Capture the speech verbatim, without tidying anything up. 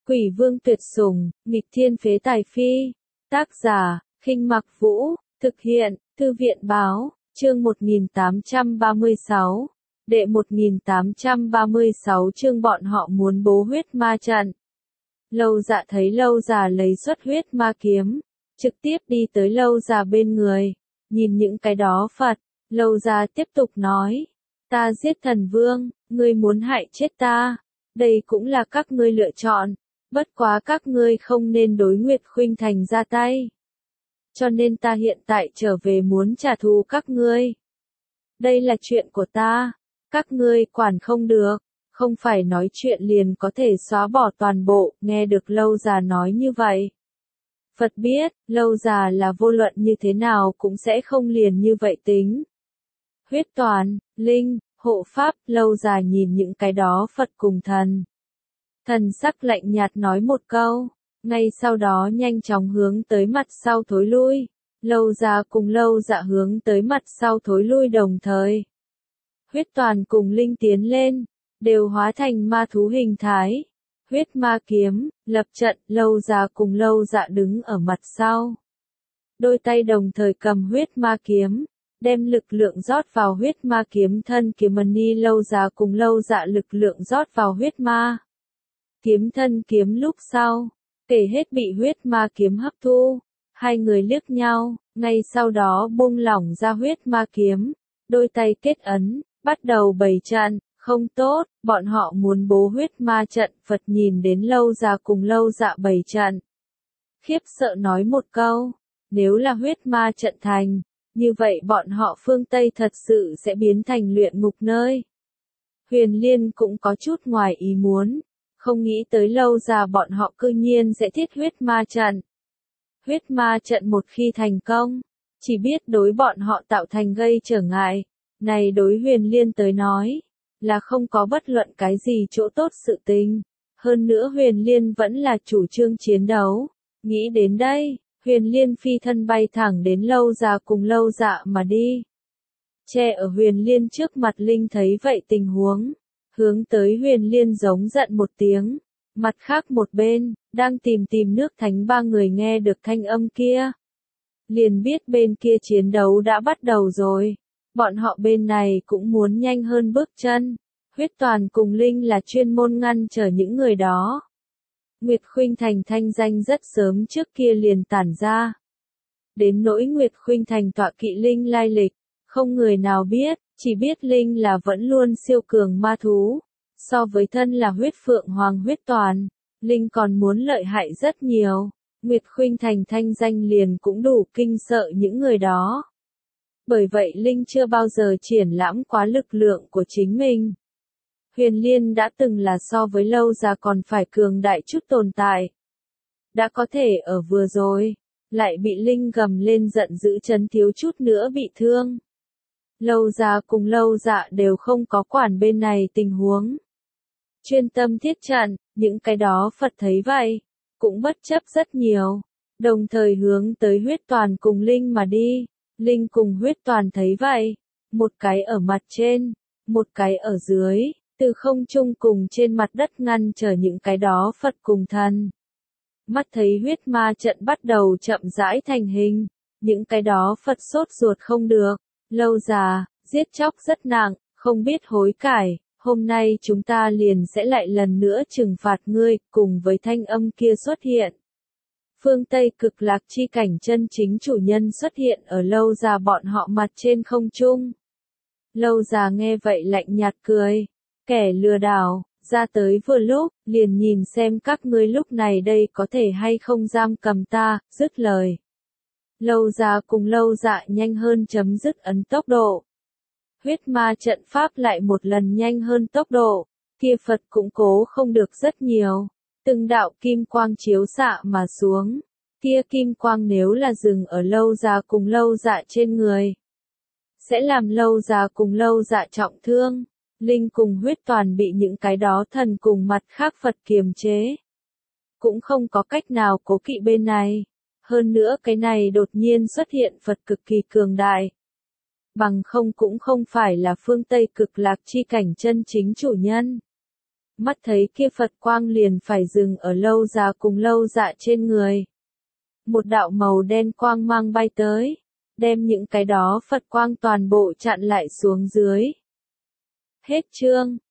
Quỷ vương tuyệt sủng, nghịch thiên phế tài phi. Tác giả, Khinh Mặc Vũ, thực hiện, Thư viện Báo, chương một nghìn tám trăm ba mươi sáu. Đệ một nghìn tám trăm ba mươi sáu chương bọn họ muốn bố huyết ma trận. Lâu Dạ thấy Lâu Già lấy xuất huyết ma kiếm, trực tiếp đi tới Lâu Già bên người, nhìn những cái đó Phật, Lâu Già tiếp tục nói, ta giết thần vương, ngươi muốn hại chết ta, đây cũng là các ngươi lựa chọn, bất quá các ngươi không nên đối Nguyệt Khuynh Thành ra tay. Cho nên ta hiện tại trở về muốn trả thù các ngươi. Đây là chuyện của ta, các ngươi quản không được, không phải nói chuyện liền có thể xóa bỏ toàn bộ, nghe được Lâu Già nói như vậy. Phật biết, Lâu Già là vô luận như thế nào cũng sẽ không liền như vậy tính. Huyết toàn, linh, hộ pháp, Lâu Già nhìn những cái đó Phật cùng thần. Thần sắc lạnh nhạt nói một câu, ngay sau đó nhanh chóng hướng tới mặt sau thối lui. Lâu Già cùng Lâu Dạ hướng tới mặt sau thối lui đồng thời. Huyết toàn cùng linh tiến lên, đều hóa thành ma thú hình thái. Huyết ma kiếm, lập trận, Lâu Già cùng Lâu Dạ đứng ở mặt sau. Đôi tay đồng thời cầm huyết ma kiếm, đem lực lượng rót vào huyết ma kiếm thân kiếm ni. Lâu Già cùng Lâu Dạ lực lượng rót vào huyết ma kiếm thân kiếm lúc sau, kể hết bị huyết ma kiếm hấp thu. Hai người liếc nhau, ngay sau đó buông lỏng ra huyết ma kiếm, đôi tay kết ấn, bắt đầu bày trận. Không tốt, bọn họ muốn bố huyết ma trận. Phật nhìn đến Lâu Già cùng Lâu Dạ bày trận, khiếp sợ nói một câu, nếu là huyết ma trận thành, như vậy bọn họ phương Tây thật sự sẽ biến thành luyện ngục nơi. Huyền Liên cũng có chút ngoài ý muốn, không nghĩ tới Lâu Già bọn họ cư nhiên sẽ thiết huyết ma trận. Huyết ma trận một khi thành công, chỉ biết đối bọn họ tạo thành gây trở ngại, này đối Huyền Liên tới nói, là không có bất luận cái gì chỗ tốt sự tình. Hơn nữa Huyền Liên vẫn là chủ trương chiến đấu. Nghĩ đến đây, Huyền Liên phi thân bay thẳng đến Lâu Già cùng Lâu Dạ mà đi. Che ở Huyền Liên trước mặt Linh thấy vậy tình huống, hướng tới Huyền Liên giống giận một tiếng. Mặt khác một bên, đang tìm tìm nước thánh ba người nghe được thanh âm kia, liền biết bên kia chiến đấu đã bắt đầu rồi. Bọn họ bên này cũng muốn nhanh hơn bước chân. Huyết toàn cùng Linh là chuyên môn ngăn trở những người đó. Nguyệt Khuynh Thành thanh danh rất sớm trước kia liền tản ra. Đến nỗi Nguyệt Khuynh Thành tọa kỵ Linh lai lịch, không người nào biết, chỉ biết Linh là vẫn luôn siêu cường ma thú. So với thân là huyết phượng hoàng huyết toàn, Linh còn muốn lợi hại rất nhiều. Nguyệt Khuynh Thành thanh danh liền cũng đủ kinh sợ những người đó. Bởi vậy Linh chưa bao giờ triển lãm quá lực lượng của chính mình. Huyền Liên đã từng là so với Lâu Già còn phải cường đại chút tồn tại. Đã có thể ở vừa rồi, lại bị Linh gầm lên giận dữ chấn thiếu chút nữa bị thương. Lâu Già cùng Lâu Dạ đều không có quản bên này tình huống. Chuyên tâm thiết trận, những cái đó Phật thấy vậy, cũng bất chấp rất nhiều, đồng thời hướng tới huyết toàn cùng Linh mà đi. Linh cùng huyết toàn thấy vậy, một cái ở mặt trên, một cái ở dưới, từ không trung cùng trên mặt đất ngăn trở những cái đó Phật cùng thần. Mắt thấy huyết ma trận bắt đầu chậm rãi thành hình, những cái đó Phật sốt ruột không được. Lâu Già, giết chóc rất nặng, không biết hối cải, hôm nay chúng ta liền sẽ lại lần nữa trừng phạt ngươi, cùng với thanh âm kia xuất hiện. Phương Tây cực lạc chi cảnh chân chính chủ nhân xuất hiện ở Lâu Già bọn họ mặt trên không trung. Lâu Già nghe vậy lạnh nhạt cười, kẻ lừa đảo, ra tới vừa lúc, liền nhìn xem các ngươi lúc này đây có thể hay không giam cầm ta, dứt lời. Lâu Già cùng Lâu Dạ nhanh hơn chấm dứt ấn tốc độ. Huyết ma trận pháp lại một lần nhanh hơn tốc độ, kia Phật cũng cố không được rất nhiều. Từng đạo kim quang chiếu xạ mà xuống, kia kim quang nếu là dừng ở Lâu Già cùng Lâu Dạ trên người, sẽ làm Lâu Già cùng Lâu Dạ trọng thương. Linh cùng huyết toàn bị những cái đó thần cùng mặt khác Phật kiềm chế, cũng không có cách nào cố kỵ bên này. Hơn nữa cái này đột nhiên xuất hiện Phật cực kỳ cường đại, bằng không cũng không phải là phương Tây cực lạc chi cảnh chân chính chủ nhân. mắt thấy kia Phật quang liền phải dừng ở Lâu Già cùng Lâu Dạ trên người. Một đạo màu đen quang mang bay tới, đem những cái đó Phật quang toàn bộ chặn lại xuống dưới. Hết chương.